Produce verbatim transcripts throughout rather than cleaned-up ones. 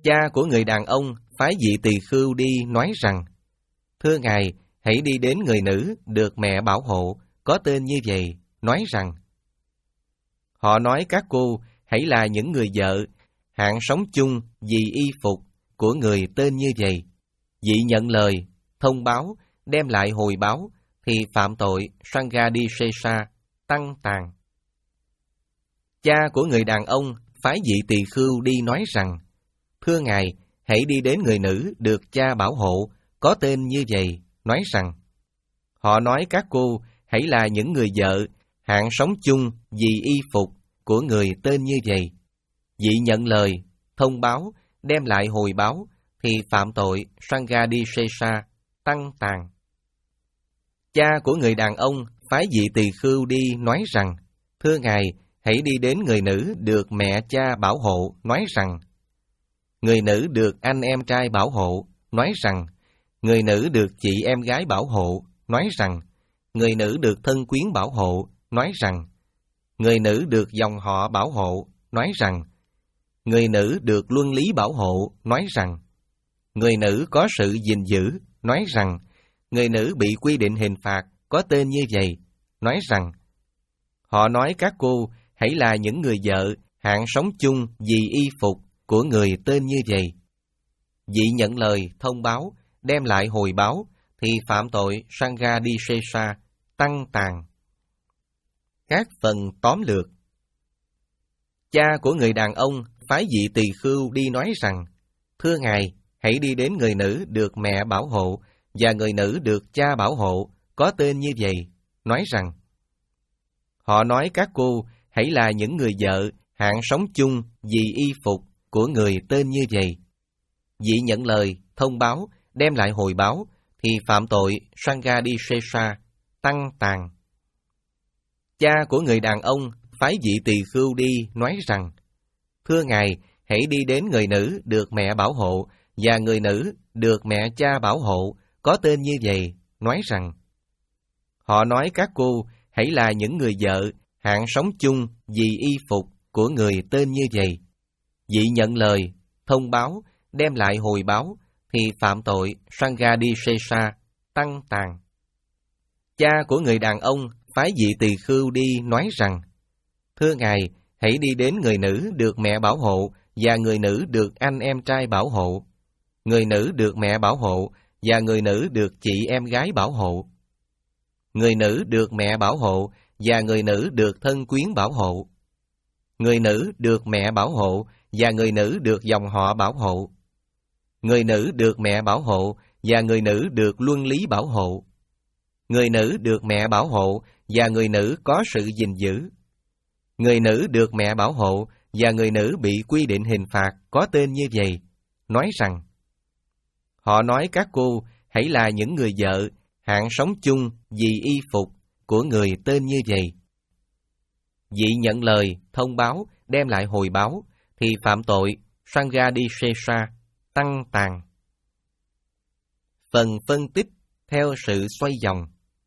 Cha của người đàn ông phái vị tỳ khưu đi nói rằng: Thưa Ngài, hãy đi đến người nữ được mẹ bảo hộ, có tên như vậy, nói rằng: Họ nói các cô hãy là những người vợ, hạng sống chung vì y phục của người tên như vậy. Vị nhận lời, thông báo, đem lại hồi báo, thì phạm tội Sanghadisesa, tăng tàn. Cha của người đàn ông phái vị tỳ khưu đi nói rằng: Thưa Ngài, hãy đi đến người nữ được cha bảo hộ, có tên như vậy, nói rằng: Họ nói các cô hãy là những người vợ, hạng sống chung vì y phục của người tên như vậy. Vị nhận lời, thông báo, đem lại hồi báo, thì phạm tội Sanghadisesa, tăng tàn. Cha của người đàn ông phái vị tỳ khưu đi nói rằng: Thưa Ngài, hãy đi đến người nữ được mẹ cha bảo hộ, nói rằng: Người nữ được anh em trai bảo hộ, nói rằng: Người nữ được chị em gái bảo hộ, nói rằng: Người nữ được thân quyến bảo hộ, nói rằng: Người nữ được dòng họ bảo hộ, nói rằng: Người nữ được luân lý bảo hộ, nói rằng: Người nữ có sự gìn giữ, nói rằng: Người nữ bị quy định hình phạt, có tên như vậy, nói rằng: Họ nói các cô hãy là những người vợ, hạng sống chung vì y phục của người tên như vậy. Vị nhận lời, thông báo, đem lại hồi báo, thì phạm tội Sanghadisesa, tăng tàn. Các phần tóm lược. Cha của người đàn ông phái vị tỳ khưu đi nói rằng: Thưa Ngài, hãy đi đến người nữ được mẹ bảo hộ và người nữ được cha bảo hộ, có tên như vậy, nói rằng: Họ nói các cô hãy là những người vợ, hạng sống chung vì y phục của người tên như vậy. Vị nhận lời, thông báo, đem lại hồi báo, thì phạm tội Sanghadisesa, tăng tàn. Cha của người đàn ông phái vị tỳ khưu đi nói rằng: Thưa Ngài, hãy đi đến người nữ được mẹ bảo hộ và người nữ được mẹ cha bảo hộ, có tên như vậy, nói rằng: Họ nói các cô hãy là những người vợ, hạng sống chung vì y phục của người tên như vậy. Vị nhận lời, thông báo, đem lại hồi báo, thì phạm tội Sanghadisesa, tăng tàn. Cha của người đàn ông phái vị tỳ khưu đi nói rằng: Thưa Ngài, hãy đi đến người nữ được mẹ bảo hộ và người nữ được anh em trai bảo hộ, người nữ được mẹ bảo hộ và người nữ được chị em gái bảo hộ, người nữ được mẹ bảo hộ và người nữ được thân quyến bảo hộ, người nữ được mẹ bảo hộ và người nữ được dòng họ bảo hộ, người nữ được mẹ bảo hộ và người nữ được luân lý bảo hộ, người nữ được mẹ bảo hộ và người nữ có sự gìn giữ, người nữ được mẹ bảo hộ và người nữ bị quy định hình phạt, có tên như vậy, nói rằng: Họ nói các cô hãy là những người vợ, hạng sống chung vì y phục của người tên như vậy. Vị nhận lời, thông báo, đem lại hồi báo, thì phạm tội Sanghadisesa, tăng tàn. Phần phân tích theo sự xoay vòng.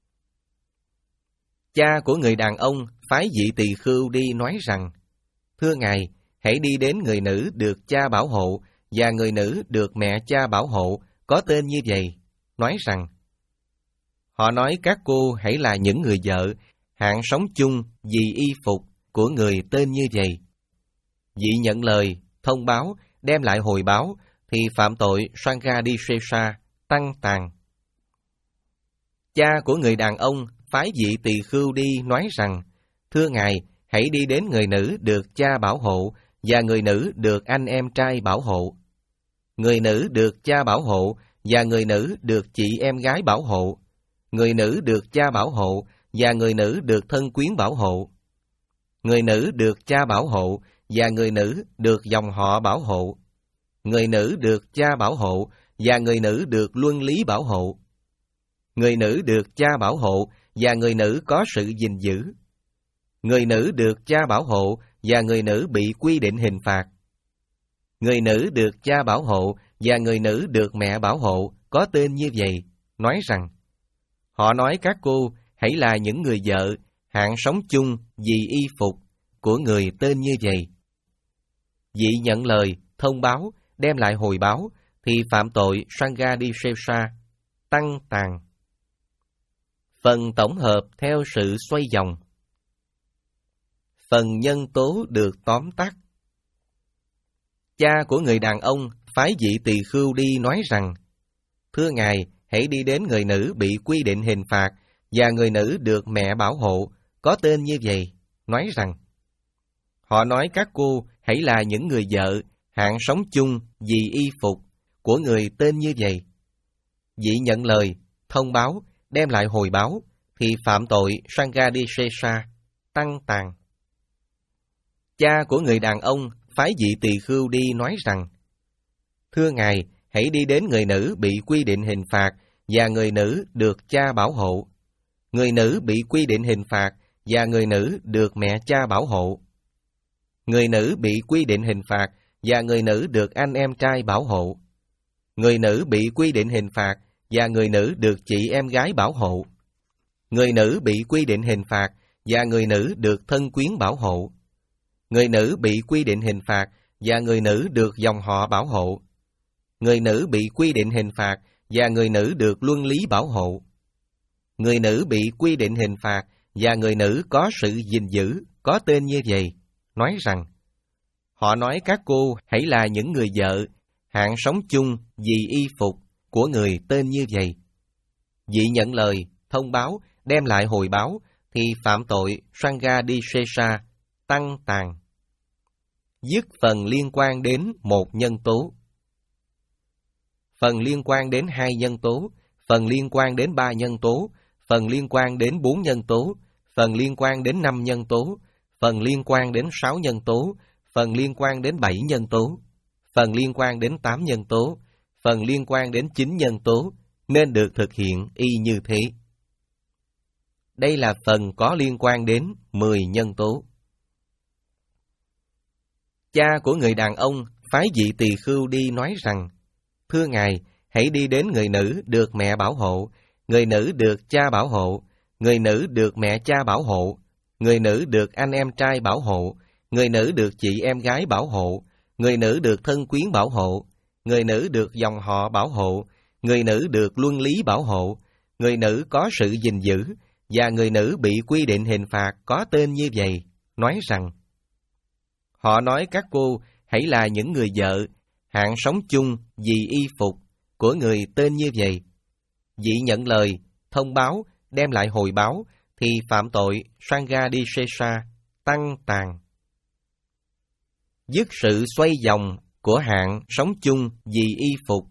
Cha của người đàn ông phái vị tỳ khưu đi nói rằng: Thưa Ngài, hãy đi đến người nữ được cha bảo hộ và người nữ được mẹ cha bảo hộ, có tên như vậy, nói rằng: Họ nói các cô hãy là những người vợ, hạng sống chung vì y phục của người tên như vậy. Vị nhận lời, thông báo, đem lại hồi báo, thì phạm tội Sanghadisesa, tăng tàn. Cha của người đàn ông phái vị tỳ khưu đi nói rằng: Thưa Ngài, hãy đi đến người nữ được cha bảo hộ và người nữ được anh em trai bảo hộ, người nữ được cha bảo hộ và người nữ được chị em gái bảo hộ, người nữ được cha bảo hộ và người nữ được thân quyến bảo hộ, người nữ được cha bảo hộ và người nữ được dòng họ bảo hộ, người nữ được cha bảo hộ và người nữ được luân lý bảo hộ, người nữ được cha bảo hộ và người nữ có sự gìn giữ, người nữ được cha bảo hộ và người nữ bị quy định hình phạt, người nữ được cha bảo hộ và người nữ được mẹ bảo hộ, có tên như vậy, nói rằng: Họ nói các cô hãy là những người vợ, hạng sống chung vì y phục của người tên như vậy. Vị nhận lời, thông báo, đem lại hồi báo, thì phạm tội Sanghadisesa, tăng tàn. Phần tổng hợp theo sự xoay vòng. Phần nhân tố được tóm tắt. Cha của người đàn ông phái vị tỳ khưu đi nói rằng: Thưa Ngài, hãy đi đến người nữ bị quy định hình phạt và người nữ được mẹ bảo hộ, có tên như vậy, nói rằng: Họ nói các cô hãy là những người vợ, hạng sống chung vì y phục của người tên như vậy. Vị nhận lời, thông báo, đem lại hồi báo, thì phạm tội Sanghadisesa, tăng tàn. Cha của người đàn ông phái vị tỳ khưu đi nói rằng: Thưa Ngài, hãy đi đến người nữ bị quy định hình phạt và người nữ được cha bảo hộ. Người nữ bị quy định hình phạt và người nữ được mẹ cha bảo hộ. Người nữ bị quy định hình phạt và người nữ được anh em trai bảo hộ. Người nữ bị quy định hình phạt và người nữ được chị em gái bảo hộ. Người nữ bị quy định hình phạt và người nữ được thân quyến bảo hộ. Người nữ bị quy định hình phạt và người nữ được dòng họ bảo hộ. Người nữ bị quy định hình phạt và người nữ được luân lý bảo hộ. Người nữ bị quy định hình phạt và người nữ có sự gìn giữ, có tên như vậy, nói rằng: Họ nói các cô hãy là những người vợ, hạng sống chung vì y phục của người tên như vậy. Vị nhận lời, thông báo, đem lại hồi báo, thì phạm tội Sanghadisesa, tăng tàn. Dứt phần liên quan đến một nhân tố. Phần liên quan đến hai nhân tố, phần liên quan đến ba nhân tố, phần liên quan đến bốn nhân tố, phần liên quan đến năm nhân tố, phần liên quan đến sáu nhân tố, phần liên quan đến bảy nhân tố, phần liên quan đến tám nhân tố, phần liên quan đến chín nhân tố, nên được thực hiện y như thế. Đây là phần có liên quan đến mười nhân tố. Cha của người đàn ông phái vị tỳ khưu đi nói rằng: Thưa Ngài, hãy đi đến người nữ được mẹ bảo hộ, người nữ được cha bảo hộ, người nữ được mẹ cha bảo hộ, người nữ được anh em trai bảo hộ, người nữ được chị em gái bảo hộ, người nữ được thân quyến bảo hộ, người nữ được dòng họ bảo hộ, người nữ được luân lý bảo hộ, người nữ có sự gìn giữ, và người nữ bị quy định hình phạt có tên như vậy, nói rằng: Họ nói các cô hãy là những người vợ, hạng sống chung vì y phục của người tên như vậy. Vị nhận lời, thông báo, đem lại hồi báo, thì phạm tội Sanghadisesa, tăng tàn. Dứt sự xoay vòng của hạng sống chung vì y phục.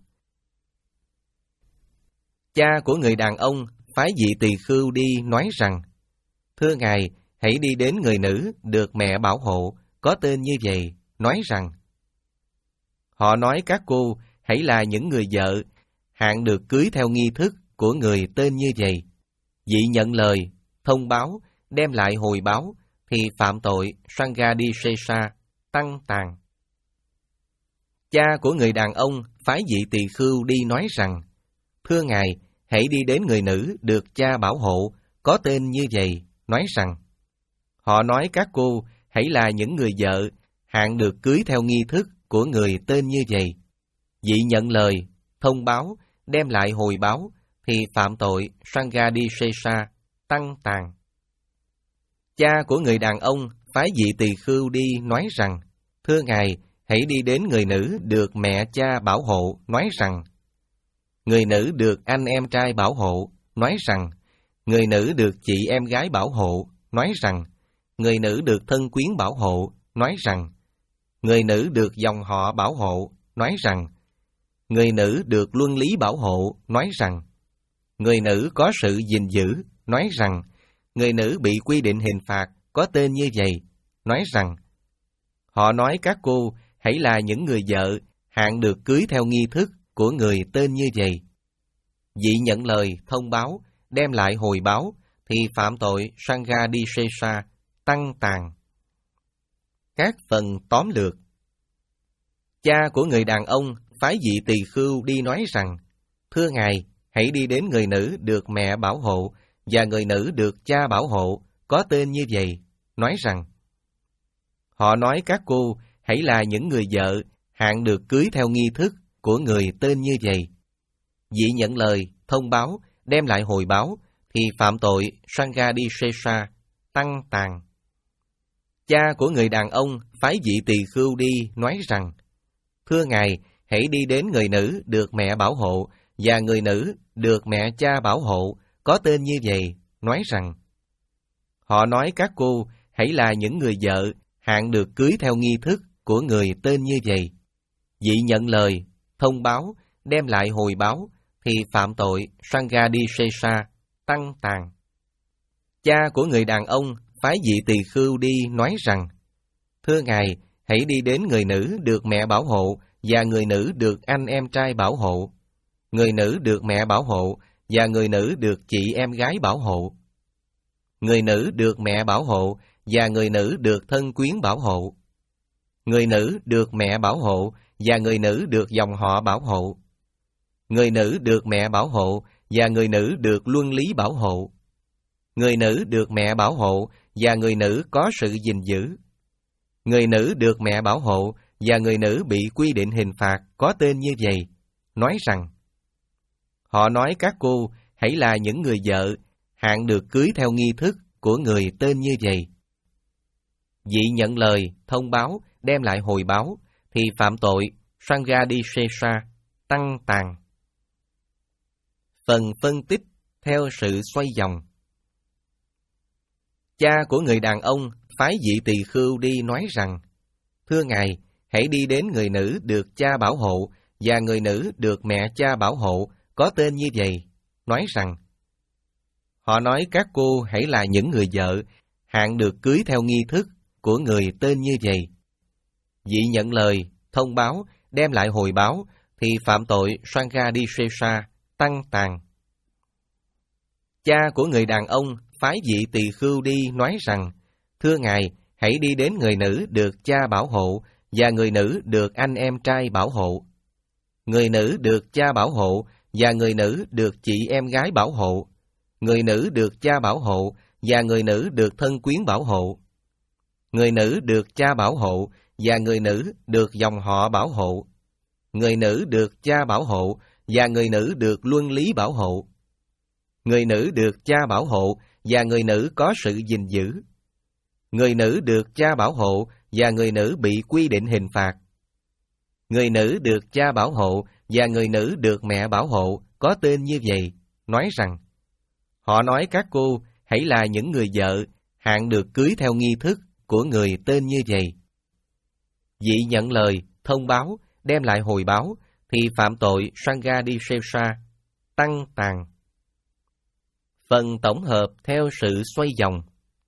Cha của người đàn ông phái vị tỳ khưu đi nói rằng: Thưa Ngài, hãy đi đến người nữ được mẹ bảo hộ, có tên như vậy, nói rằng: Họ nói các cô hãy là những người vợ, hạng được cưới theo nghi thức của người tên như vậy. Vị nhận lời, thông báo, đem lại hồi báo, thì phạm tội Sanghadisesa, tăng tàn. Cha của người đàn ông phái vị tỳ khưu đi nói rằng: Thưa Ngài, hãy đi đến người nữ được cha bảo hộ, có tên như vậy, nói rằng: Họ nói các cô hãy là những người vợ, hạng được cưới theo nghi thức của người tên như vậy. Vị nhận lời, thông báo, đem lại hồi báo, thì phạm tội Sanghadisesa, tăng tàn. Cha của người đàn ông phái vị tỳ khưu đi nói rằng: Thưa Ngài, hãy đi đến người nữ được mẹ cha bảo hộ, nói rằng: Người nữ được anh em trai bảo hộ, nói rằng: Người nữ được chị em gái bảo hộ, nói rằng: Người nữ được thân quyến bảo hộ, nói rằng: Người nữ được dòng họ bảo hộ, nói rằng: Người nữ được luân lý bảo hộ, nói rằng: Người nữ có sự gìn giữ, nói rằng: Người nữ bị quy định hình phạt có tên như vậy, nói rằng: Họ nói các cô hãy là những người vợ, hạng được cưới theo nghi thức của người tên như vậy. Vị nhận lời, thông báo, đem lại hồi báo, thì phạm tội Sanghadisesa, tăng tàn. Các phần tóm lược. Cha của người đàn ông phái vị tỳ khưu đi nói rằng: Thưa Ngài, hãy đi đến người nữ được mẹ bảo hộ và người nữ được cha bảo hộ, có tên như vậy, nói rằng: Họ nói các cô hãy là những người vợ, hạn được cưới theo nghi thức của người tên như vậy. Dị nhận lời, thông báo, đem lại hồi báo, thì phạm tội Sanghadisesa, tăng tàn. Cha của người đàn ông phái vị tỳ khưu đi nói rằng, thưa ngài, hãy đi đến người nữ được mẹ bảo hộ và người nữ được mẹ cha bảo hộ có tên như vậy, nói rằng, họ nói các cô hãy là những người vợ hạn được cưới theo nghi thức của người tên như vậy. Vị nhận lời, thông báo, đem lại hồi báo, thì phạm tội Sanghadisesa, tăng tàn. Cha của người đàn ông phái vị tỳ khưu đi nói rằng, thưa ngài, hãy đi đến người nữ được mẹ bảo hộ và người nữ được anh em trai bảo hộ, người nữ được mẹ bảo hộ và người nữ được chị em gái bảo hộ, người nữ được mẹ bảo hộ và người nữ được thân quyến bảo hộ, người nữ được mẹ bảo hộ và người nữ được dòng họ bảo hộ, người nữ được mẹ bảo hộ và người nữ được luân lý bảo hộ, người nữ được mẹ bảo hộ và người nữ có sự gìn giữ, người nữ được mẹ bảo hộ và người nữ bị quy định hình phạt có tên như vậy, nói rằng, họ nói các cô hãy là những người vợ hạn được cưới theo nghi thức của người tên như vậy. Vị nhận lời, thông báo, đem lại hồi báo, thì phạm tội Sanghadisesa, tăng tàn. Phần phân tích theo sự xoay vòng. Cha của người đàn ông phái vị tỳ khưu đi nói rằng, thưa ngài, hãy đi đến người nữ được cha bảo hộ và người nữ được mẹ cha bảo hộ có tên như vậy, nói rằng, họ nói các cô hãy là những người vợ hạn được cưới theo nghi thức của người tên như vậy. Vị nhận lời, thông báo, đem lại hồi báo, thì phạm tội Sanghadisesa, tăng tàn. Cha của người đàn ông phái vị tỳ khưu đi nói rằng, thưa ngài, hãy đi đến người nữ được cha bảo hộ và người nữ được anh em trai bảo hộ, người nữ được cha bảo hộ và người nữ được chị em gái bảo hộ, người nữ được cha bảo hộ và người nữ được thân quyến bảo hộ, người nữ được cha bảo hộ và người nữ được dòng họ bảo hộ, người nữ được cha bảo hộ và người nữ được luân lý bảo hộ, người nữ được cha bảo hộ và người nữ có sự gìn giữ, người nữ được cha bảo hộ và người nữ bị quy định hình phạt, người nữ được cha bảo hộ và người nữ được mẹ bảo hộ có tên như vậy, nói rằng, họ nói các cô hãy là những người vợ hạn được cưới theo nghi thức của người tên như vậy. Vị nhận lời, thông báo, đem lại hồi báo, thì phạm tội Sanghadisesa, tăng tàn. Phần tổng hợp theo sự xoay vòng.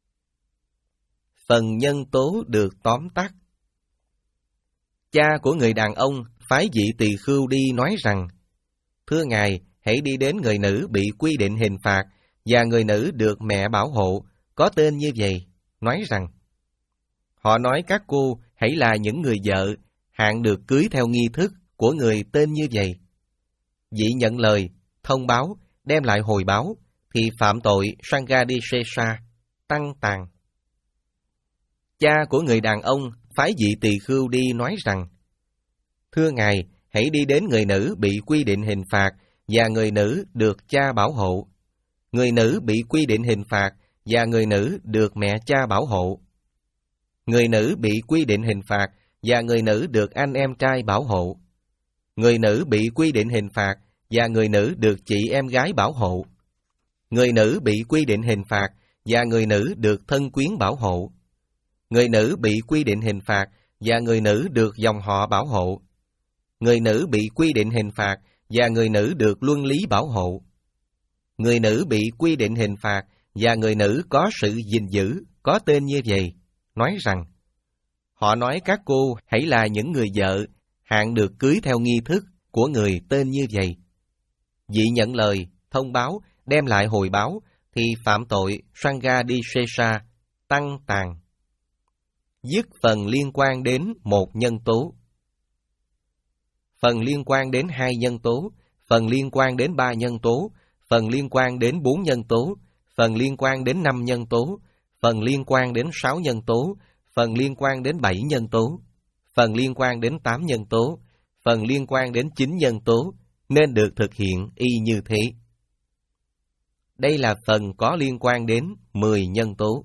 Phần nhân tố được tóm tắt. Cha của người đàn ông phái vị tỳ khưu đi nói rằng, thưa ngài, hãy đi đến người nữ bị quy định hình phạt và người nữ được mẹ bảo hộ có tên như vậy, nói rằng, họ nói các cô hãy là những người vợ hạn được cưới theo nghi thức của người tên như vậy. Vị nhận lời, thông báo, đem lại hồi báo, thì phạm tội Sanghadisesa, tăng tàn. Cha của người đàn ông phái vị tỳ khưu đi nói rằng, thưa ngài, hãy đi đến người nữ bị quy định hình phạt và người nữ được cha bảo hộ, người nữ bị quy định hình phạt và người nữ được mẹ cha bảo hộ, người nữ bị quy định hình phạt và người nữ được anh em trai bảo hộ, người nữ bị quy định hình phạt và người nữ được chị em gái bảo hộ, người nữ bị quy định hình phạt và người nữ được thân quyến bảo hộ, người nữ bị quy định hình phạt và người nữ được dòng họ bảo hộ, người nữ bị quy định hình phạt và người nữ được luân lý bảo hộ, người nữ bị quy định hình phạt và người nữ có sự gìn giữ có tên như vậy, nói rằng, họ nói các cô hãy là những người vợ hạn được cưới theo nghi thức của người tên như vậy. Vị nhận lời, thông báo, đem lại hồi báo, thì phạm tội Sanghadisesa, tăng tàn. Dứt phần liên quan đến một nhân tố. Phần liên quan đến hai nhân tố, phần liên quan đến ba nhân tố, phần liên quan đến bốn nhân tố, phần liên quan đến năm nhân tố, phần liên quan đến sáu nhân tố, phần liên quan đến bảy nhân tố, phần liên quan đến tám nhân tố, phần liên quan đến chín nhân tố, nên được thực hiện y như thế. Đây là phần có liên quan đến mười nhân tố.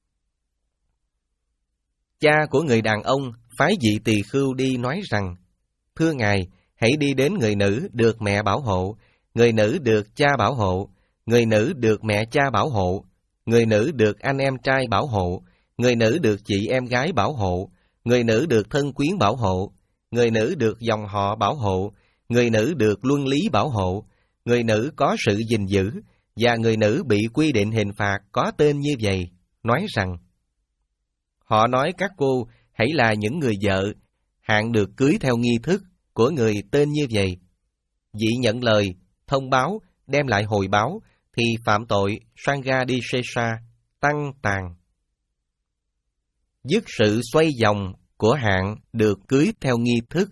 Cha của người đàn ông phái vị tỳ khưu đi nói rằng, thưa Ngài, hãy đi đến người nữ được mẹ bảo hộ, người nữ được cha bảo hộ, người nữ được mẹ cha bảo hộ, người nữ được anh em trai bảo hộ, người nữ được chị em gái bảo hộ, người nữ được thân quyến bảo hộ, người nữ được dòng họ bảo hộ, người nữ được luân lý bảo hộ, người nữ có sự gìn giữ, và người nữ bị quy định hình phạt có tên như vậy, nói rằng, họ nói các cô hãy là những người vợ, hạn được cưới theo nghi thức của người tên như vậy. Vị nhận lời, thông báo, đem lại hồi báo, thì phạm tội Sanghadisesa, tăng tàn. Dứt sự xoay vòng của hạn được cưới theo nghi thức.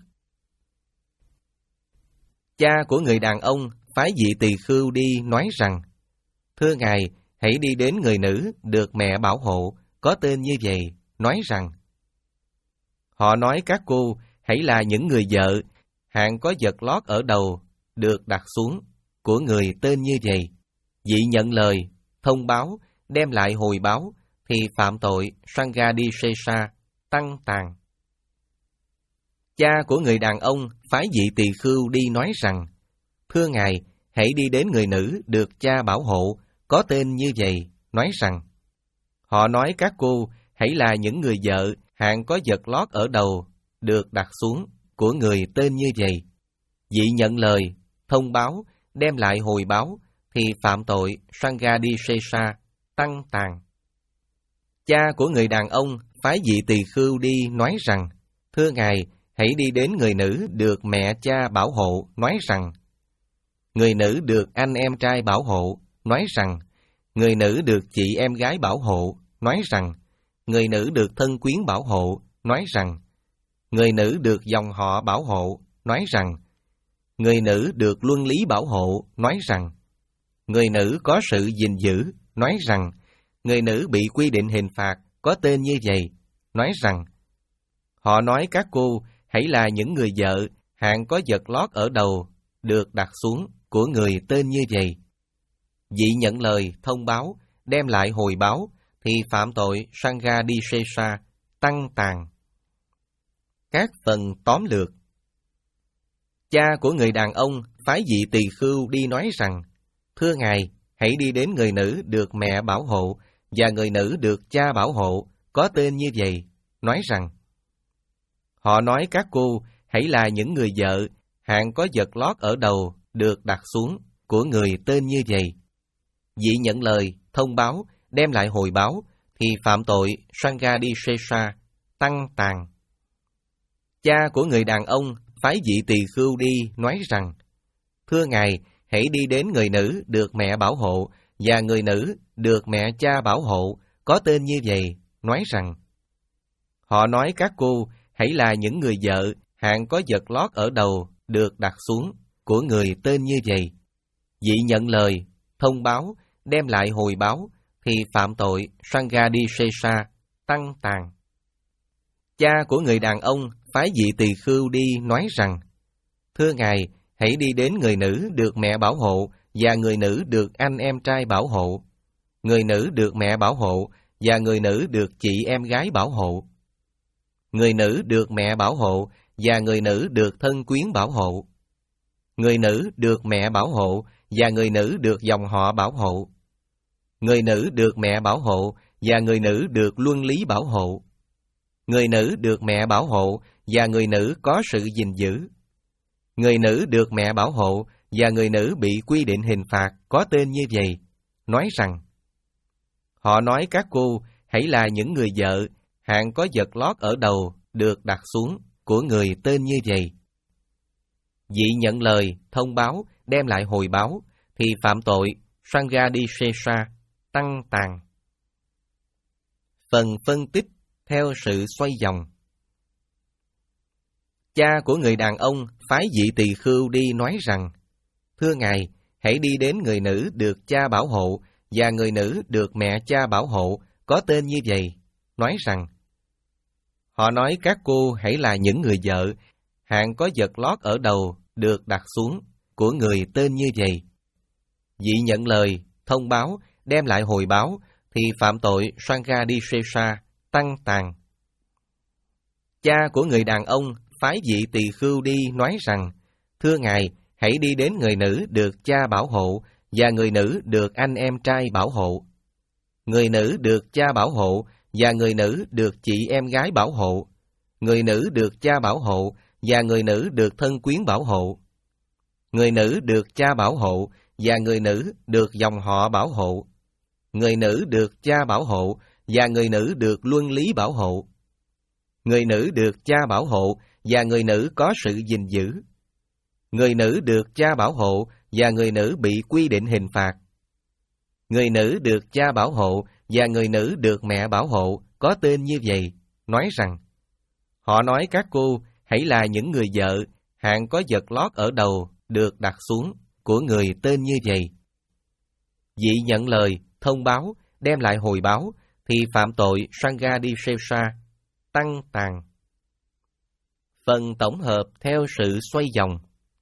Cha của người đàn ông phái vị tỳ khưu đi nói rằng, thưa Ngài, hãy đi đến người nữ được mẹ bảo hộ, có tên như vậy, nói rằng, họ nói các cô hãy là những người vợ, hạn có vật lót ở đầu, được đặt xuống, của người tên như vậy. Vị nhận lời, thông báo, đem lại hồi báo, thì phạm tội Sanghadisesa, tăng tàn. Cha của người đàn ông phái vị tỳ khưu đi nói rằng, thưa Ngài, hãy đi đến người nữ được cha bảo hộ, có tên như vậy, nói rằng, họ nói các cô hãy là những người vợ, hạn có vật lót ở đầu, được đặt xuống, của người tên như vậy. Vị nhận lời, thông báo, đem lại hồi báo, thì phạm tội Sanghadisesa, tăng tàn. Cha của người đàn ông phái vị tỳ khưu đi nói rằng, thưa Ngài, hãy đi đến người nữ được mẹ cha bảo hộ, nói rằng, người nữ được anh em trai bảo hộ, nói rằng, người nữ được chị em gái bảo hộ, nói rằng, người nữ được thân quyến bảo hộ, nói rằng, người nữ được dòng họ bảo hộ, nói rằng, người nữ được luân lý bảo hộ, nói rằng, người nữ có sự gìn giữ, nói rằng, người nữ bị quy định hình phạt có tên như vậy, nói rằng, họ nói các cô hãy là những người vợ, hạn có vật lót ở đầu, được đặt xuống, của người tên như vậy. Vị nhận lời, thông báo, đem lại hồi báo, thì phạm tội Sanghadisesa, tăng tàn. Các phần tóm lược. Cha của người đàn ông phái vị tỳ khưu đi nói rằng, thưa Ngài, hãy đi đến người nữ được mẹ bảo hộ, và người nữ được cha bảo hộ, có tên như vậy, nói rằng, họ nói các cô hãy là những người vợ, hạn có vật lót ở đầu, được đặt xuống, của người tên như vậy. Vị nhận lời, thông báo, đem lại hồi báo, thì phạm tội Sanghadisesa, tăng tàn. Cha của người đàn ông phái vị tỳ khưu đi nói rằng, thưa Ngài, hãy đi đến người nữ được mẹ bảo hộ, và người nữ được mẹ cha bảo hộ, có tên như vậy, nói rằng, họ nói các cô hãy là những người vợ, hạn có vật lót ở đầu, được đặt xuống, của người tên như vậy. Vị nhận lời, thông báo, đem lại hồi báo, thì phạm tội Sanghadisesa, tăng tàn. Cha của người đàn ông phái vị tỳ khưu đi nói rằng, thưa Ngài, hãy đi đến người nữ được mẹ bảo hộ, và người nữ được anh em trai bảo hộ, người nữ được mẹ bảo hộ, và người nữ được chị em gái bảo hộ, người nữ được mẹ bảo hộ, và người nữ được thân quyến bảo hộ, người nữ được mẹ bảo hộ, và người nữ được dòng họ bảo hộ, người nữ được mẹ bảo hộ, và người nữ được luân lý bảo hộ, người nữ được mẹ bảo hộ, và người nữ có sự gìn giữ, người nữ được mẹ bảo hộ, và người nữ bị quy định hình phạt có tên như vậy, nói rằng, họ nói các cô hãy là những người vợ, hạn có vật lót ở đầu, được đặt xuống, của người tên như vậy. Vị nhận lời, thông báo, đem lại hồi báo, thì phạm tội Sanghadisesa, tăng tàn. Phần phân tích theo sự xoay vòng. Cha của người đàn ông phái vị tỳ khưu đi nói rằng, thưa Ngài, hãy đi đến người nữ được cha bảo hộ, và người nữ được mẹ cha bảo hộ, có tên như vậy, nói rằng, Họ nói các cô hãy là những người vợ, hạng có vật lót ở đầu được đặt xuống, của người tên như vậy. Vị nhận lời, thông báo, đem lại hồi báo, thì phạm tội Sanghadisesa, tăng tàn. Cha của người đàn ông phái vị tỳ khưu đi nói rằng, thưa ngài, hãy đi đến người nữ được cha bảo hộ, và người nữ được anh em trai bảo hộ. Người nữ được cha bảo hộ, và người nữ được chị em gái bảo hộ. Người nữ được cha bảo hộ, và người nữ được thân quyến bảo hộ. Người nữ được cha bảo hộ, và người nữ được dòng họ bảo hộ. Người nữ được cha bảo hộ, và người nữ được luân lý bảo hộ. Người nữ được cha bảo hộ, và người nữ có sự gìn giữ. Người nữ được cha bảo hộ, và người nữ bị quy định hình phạt. Người nữ được cha bảo hộ, và người nữ được mẹ bảo hộ, có tên như vậy, nói rằng, họ nói các cô hãy là những người vợ, hạng có vật lót ở đầu được đặt xuống, của người tên như vậy. Vị nhận lời, thông báo, đem lại hồi báo, thì phạm tội Sanghadisesa, tăng tàn. Phần tổng hợp theo sự xoay vòng.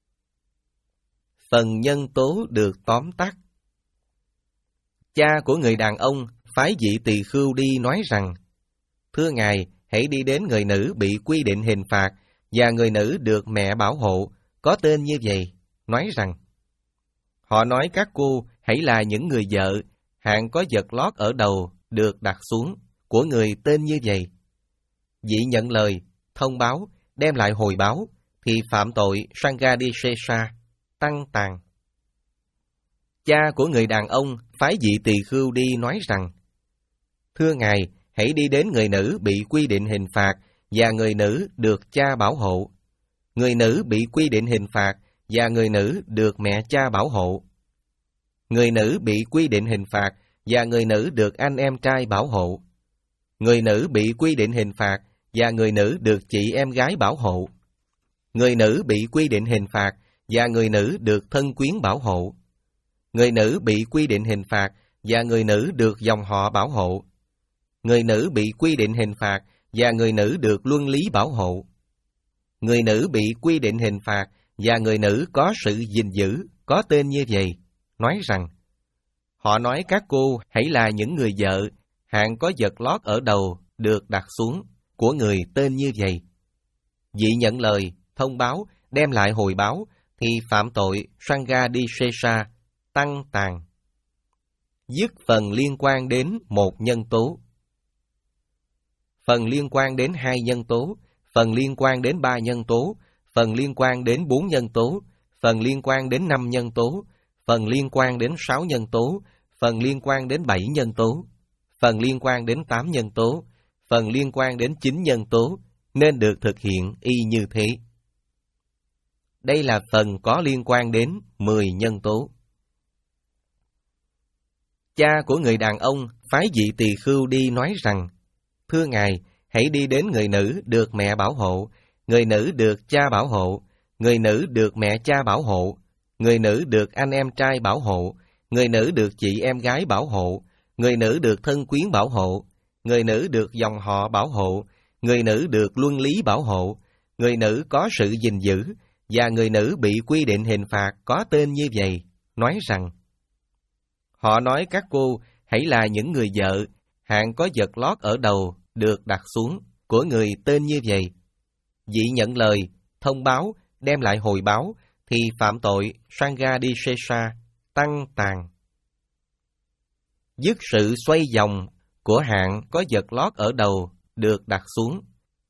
Phần nhân tố được tóm tắt. Cha của người đàn ông phái vị tỳ khưu đi nói rằng, thưa ngài, hãy đi đến người nữ bị quy định hình phạt, và người nữ được mẹ bảo hộ, có tên như vậy, nói rằng, họ nói các cô hãy là những người vợ, hạng có vật lót ở đầu được đặt xuống, của người tên như vậy. Vị nhận lời, thông báo, đem lại hồi báo, thì phạm tội Sanghadisesa, tăng tàn. Cha của người đàn ông phái vị tỳ khưu đi nói rằng, thưa ngài, hãy đi đến người nữ bị quy định hình phạt, và người nữ được cha bảo hộ. Người nữ bị quy định hình phạt, và người nữ được mẹ cha bảo hộ. Người nữ bị quy định hình phạt, và người nữ được anh em trai bảo hộ. Người nữ bị quy định hình phạt, và người nữ được chị em gái bảo hộ. Người nữ bị quy định hình phạt, và người nữ được thân quyến bảo hộ. Người nữ bị quy định hình phạt, và người nữ được dòng họ bảo hộ. Người nữ bị quy định hình phạt, và người nữ được luân lý bảo hộ. Người nữ bị quy định hình phạt, và người nữ có sự gìn giữ, có tên như vậy, nói rằng, họ nói các cô hãy là những người vợ, hạng có vật lót ở đầu được đặt xuống, của người tên như vậy. Vị nhận lời, thông báo, đem lại hồi báo, thì phạm tội Sanghadisesa, tăng tàn. Dứt phần liên quan đến một nhân tố. Phần liên quan đến hai nhân tố, phần liên quan đến ba nhân tố, phần liên quan đến bốn nhân tố, phần liên quan đến năm nhân tố, phần liên quan đến sáu nhân tố, phần liên quan đến bảy nhân tố, phần liên quan đến tám nhân tố, phần liên quan đến chín nhân tố, nên được thực hiện y như thế. Đây là phần có liên quan đến mười nhân tố. Cha của người đàn ông phái vị tỳ khưu đi nói rằng, thưa ngài, hãy đi đến người nữ được mẹ bảo hộ, người nữ được cha bảo hộ, người nữ được mẹ cha bảo hộ, người nữ được anh em trai bảo hộ, người nữ được chị em gái bảo hộ, người nữ được thân quyến bảo hộ, người nữ được dòng họ bảo hộ, người nữ được luân lý bảo hộ, người nữ có sự gìn giữ, và người nữ bị quy định hình phạt có tên như vậy, nói rằng, họ nói các cô hãy là những người vợ, hạng có vật lót ở đầu được đặt xuống, của người tên như vậy. Vị nhận lời, thông báo, đem lại hồi báo, thì phạm tội Sanghadisesa, tăng tàn. Dứt sự xoay vòng của hạng có vật lót ở đầu được đặt xuống.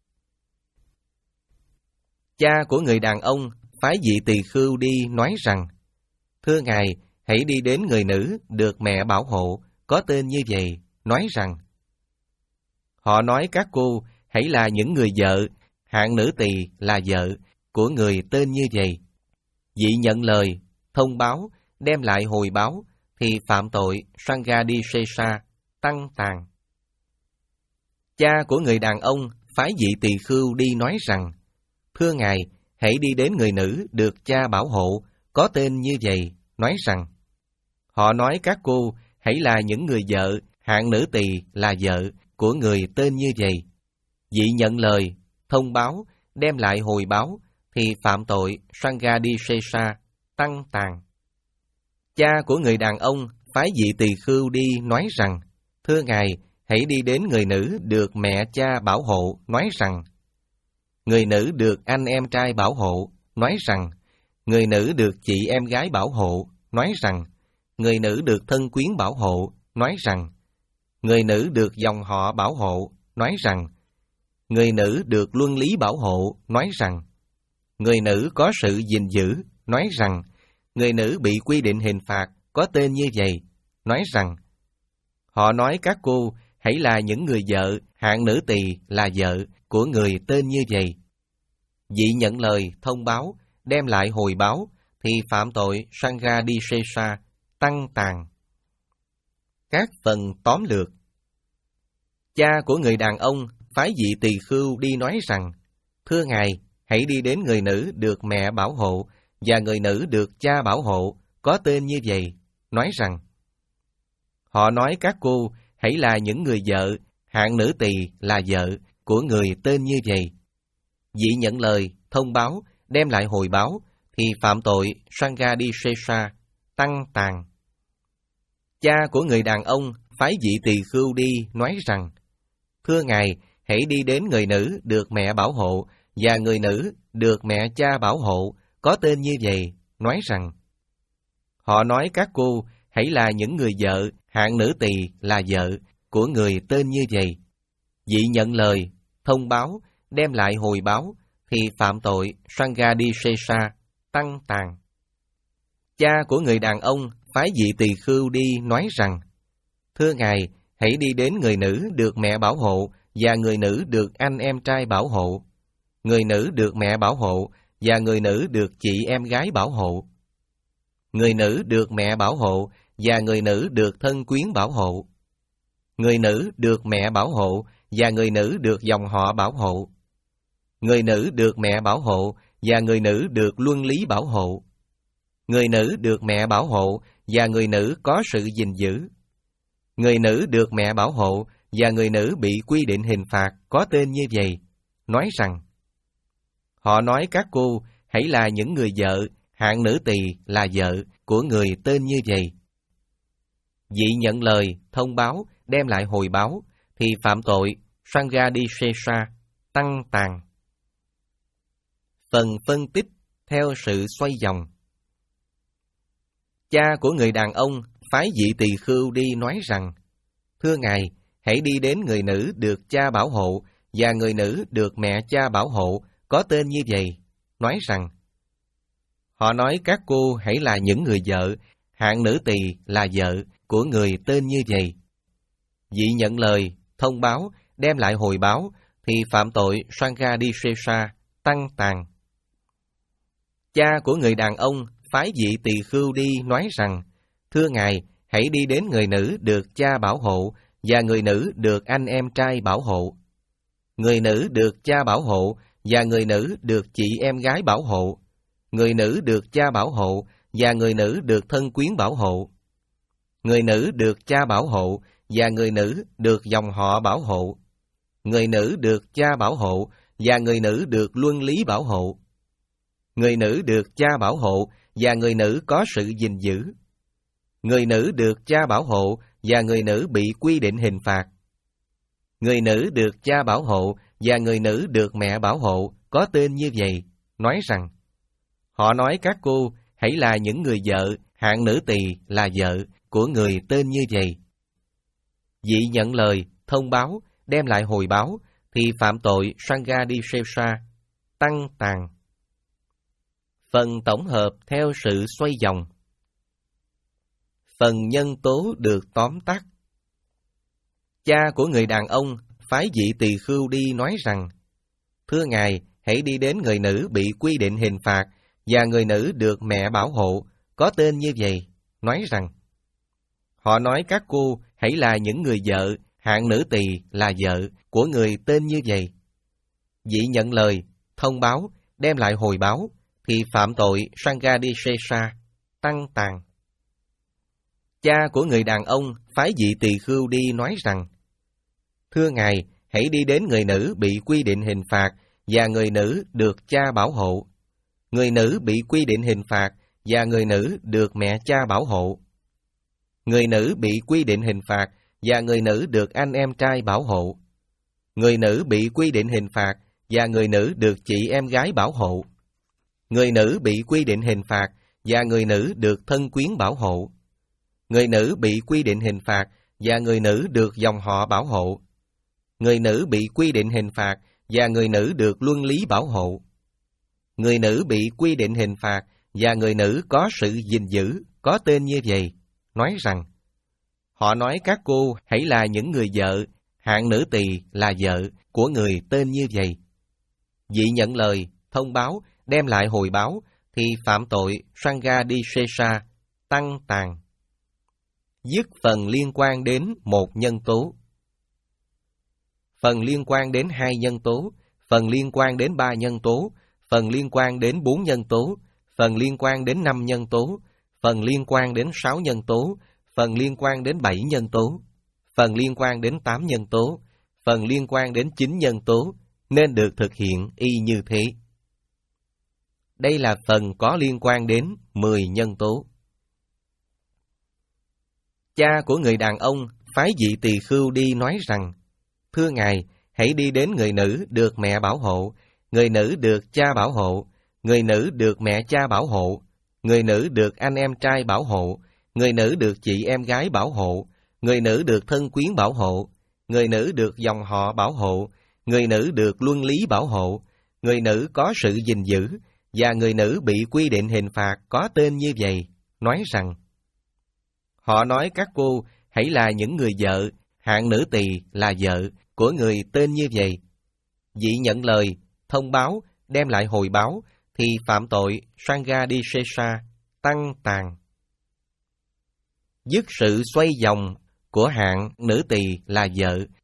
Cha của người đàn ông phái vị tỳ khưu đi nói rằng, thưa ngài, hãy đi đến người nữ được mẹ bảo hộ, có tên như vậy, nói rằng, họ nói các cô hãy là những người vợ, hạng nữ tỳ là vợ, của người tên như vậy. Vị nhận lời, thông báo, đem lại hồi báo, thì phạm tội Sanghadisesa, tăng tàn. Cha của người đàn ông phái vị tỳ khưu đi nói rằng, thưa ngài, hãy đi đến người nữ được cha bảo hộ, có tên như vậy, nói rằng, họ nói các cô hãy là những người vợ, hạng nữ tỳ là vợ, của người tên như vậy. Vị nhận lời, thông báo, đem lại hồi báo, thì phạm tội Sanghadisesa, tăng tàn. Cha của người đàn ông phái vị tỳ khưu đi nói rằng, thưa ngài, hãy đi đến người nữ được mẹ cha bảo hộ, nói rằng, người nữ được anh em trai bảo hộ, nói rằng, người nữ được chị em gái bảo hộ, nói rằng, người nữ được thân quyến bảo hộ, nói rằng, người nữ được dòng họ bảo hộ, nói rằng, người nữ được luân lý bảo hộ, nói rằng, người nữ có sự gìn giữ, nói rằng, người nữ bị quy định hình phạt có tên như vậy, nói rằng, họ nói các cô hãy là những người vợ, hạng nữ tỳ là vợ của người tên như vậy. Vị nhận lời, thông báo, đem lại hồi báo, thì phạm tội Sanghadisesa, tăng tàn. Các phần tóm lược. Cha của người đàn ông phái vị tỳ khưu đi nói rằng, thưa ngài, hãy đi đến người nữ được mẹ bảo hộ và người nữ được cha bảo hộ có tên như vậy, nói rằng, họ nói các cô hãy là những người vợ, hạng nữ tỳ là vợ của người tên như vậy. Vị nhận lời, thông báo, đem lại hồi báo, thì phạm tội Sanghadisesa, tăng tàn. Cha của người đàn ông phái vị tỳ khưu đi nói rằng, thưa ngài, hãy đi đến người nữ được mẹ bảo hộ và người nữ được mẹ cha bảo hộ có tên như vậy, nói rằng, họ nói các cô hãy là những người vợ, hạng nữ tỳ là vợ của người tên như vậy. Vị nhận lời, thông báo, đem lại hồi báo, thì phạm tội Sanghadisesa, tăng tàn. Cha của người đàn ông phái vị tỳ khưu đi nói rằng, thưa ngài, hãy đi đến người nữ được mẹ bảo hộ và người nữ được anh em trai bảo hộ, người nữ được mẹ bảo hộ và người nữ được chị em gái bảo hộ, người nữ được mẹ bảo hộ và người nữ được thân quyến bảo hộ, người nữ được mẹ bảo hộ và người nữ được dòng họ bảo hộ, người nữ được mẹ bảo hộ và người nữ được luân lý bảo hộ, người nữ được mẹ bảo hộ và người nữ có sự gìn giữ, người nữ được mẹ bảo hộ và người nữ bị quy định hình phạt có tên như vậy, nói rằng, họ nói các cô hãy là những người vợ, hạng nữ tỳ là vợ của người tên như vậy. Vị nhận lời, thông báo, đem lại hồi báo, thì phạm tội Sanghadisesa, tăng tàn. Phần phân tích theo sự xoay vòng. Cha của người đàn ông phái vị tỳ khưu đi nói rằng, thưa ngài, hãy đi đến người nữ được cha bảo hộ và người nữ được mẹ cha bảo hộ có tên như vậy, nói rằng, họ nói các cô hãy là những người vợ, hạng nữ tỳ là vợ của người tên như vậy. Vị nhận lời, thông báo, đem lại hồi báo, thì phạm tội Sanghadisesa, tăng tàn. Cha của người đàn ông phái vị tỳ khưu đi nói rằng, thưa ngài, hãy đi đến người nữ được cha bảo hộ và người nữ được anh em trai bảo hộ, người nữ được cha bảo hộ và người nữ được chị em gái bảo hộ, người nữ được cha bảo hộ và người nữ được thân quyến bảo hộ, người nữ được cha bảo hộ và người nữ được dòng họ bảo hộ, người nữ được cha bảo hộ và người nữ được luân lý bảo hộ, người nữ được cha bảo hộ và người nữ có sự gìn giữ, người nữ được cha bảo hộ và người nữ bị quy định hình phạt, người nữ được cha bảo hộ và người nữ được mẹ bảo hộ có tên như vậy, nói rằng, họ nói các cô hãy là những người vợ, hạng nữ tỳ là vợ của người tên như vậy. Vị nhận lời, thông báo, đem lại hồi báo, thì phạm tội Sanghadisesa, tăng tàn. Phần tổng hợp theo sự xoay vòng. Phần nhân tố được tóm tắt. Cha của người đàn ông phái vị tỳ khưu đi nói rằng, thưa ngài, hãy đi đến người nữ bị quy định hình phạt và người nữ được mẹ bảo hộ có tên như vậy, nói rằng, họ nói các cô hãy là những người vợ, hạng nữ tỳ là vợ của người tên như vậy. Vị nhận lời, thông báo, đem lại hồi báo, thì phạm tội Sanghadisesa, tăng tàn. Cha của người đàn ông phái vị tỳ khưu đi nói rằng, thưa ngài, hãy đi đến người nữ bị quy định hình phạt và người nữ được cha bảo hộ. Người nữ bị quy định hình phạt và người nữ được mẹ cha bảo hộ. Người nữ bị quy định hình phạt và người nữ được anh em trai bảo hộ. Người nữ bị quy định hình phạt và người nữ được chị em gái bảo hộ. Người nữ bị quy định hình phạt và người nữ được thân quyến bảo hộ. Người nữ bị quy định hình phạt và người nữ được dòng họ bảo hộ. Người nữ bị quy định hình phạt và người nữ được luân lý bảo hộ. Người nữ bị quy định hình phạt và người nữ có sự gìn giữ, có tên như vậy, nói rằng, họ nói các cô hãy là những người vợ, hạng nữ tỳ là vợ của người tên như vậy. Vị nhận lời, thông báo, đem lại hồi báo, thì phạm tội Sanghadisesa, tăng tàn. Dứt phần liên quan đến một nhân tố. Phần liên quan đến hai nhân tố, phần liên quan đến ba nhân tố, phần liên quan đến bốn nhân tố, phần liên quan đến năm nhân tố, phần liên quan đến sáu nhân tố, phần liên quan đến bảy nhân tố, phần liên quan đến tám nhân tố, phần liên quan đến chín nhân tố, nên được thực hiện y như thế. Đây là phần có liên quan đến mười nhân tố. Cha của người đàn ông phái vị tỳ khưu đi nói rằng, thưa ngài, hãy đi đến người nữ được mẹ bảo hộ, người nữ được cha bảo hộ, người nữ được mẹ cha bảo hộ, người nữ được anh em trai bảo hộ, người nữ được chị em gái bảo hộ, người nữ được thân quyến bảo hộ, người nữ được dòng họ bảo hộ, người nữ được luân lý bảo hộ, người nữ có sự gìn giữ, và người nữ bị quy định hình phạt có tên như vậy, nói rằng, họ nói các cô hãy là những người vợ, hạng nữ tỳ là vợ của người tên như vậy. Vị nhận lời, thông báo, đem lại hồi báo, thì phạm tội Sanghadisesa, tăng tàn. Dứt sự xoay vòng của hạng nữ tỳ là vợ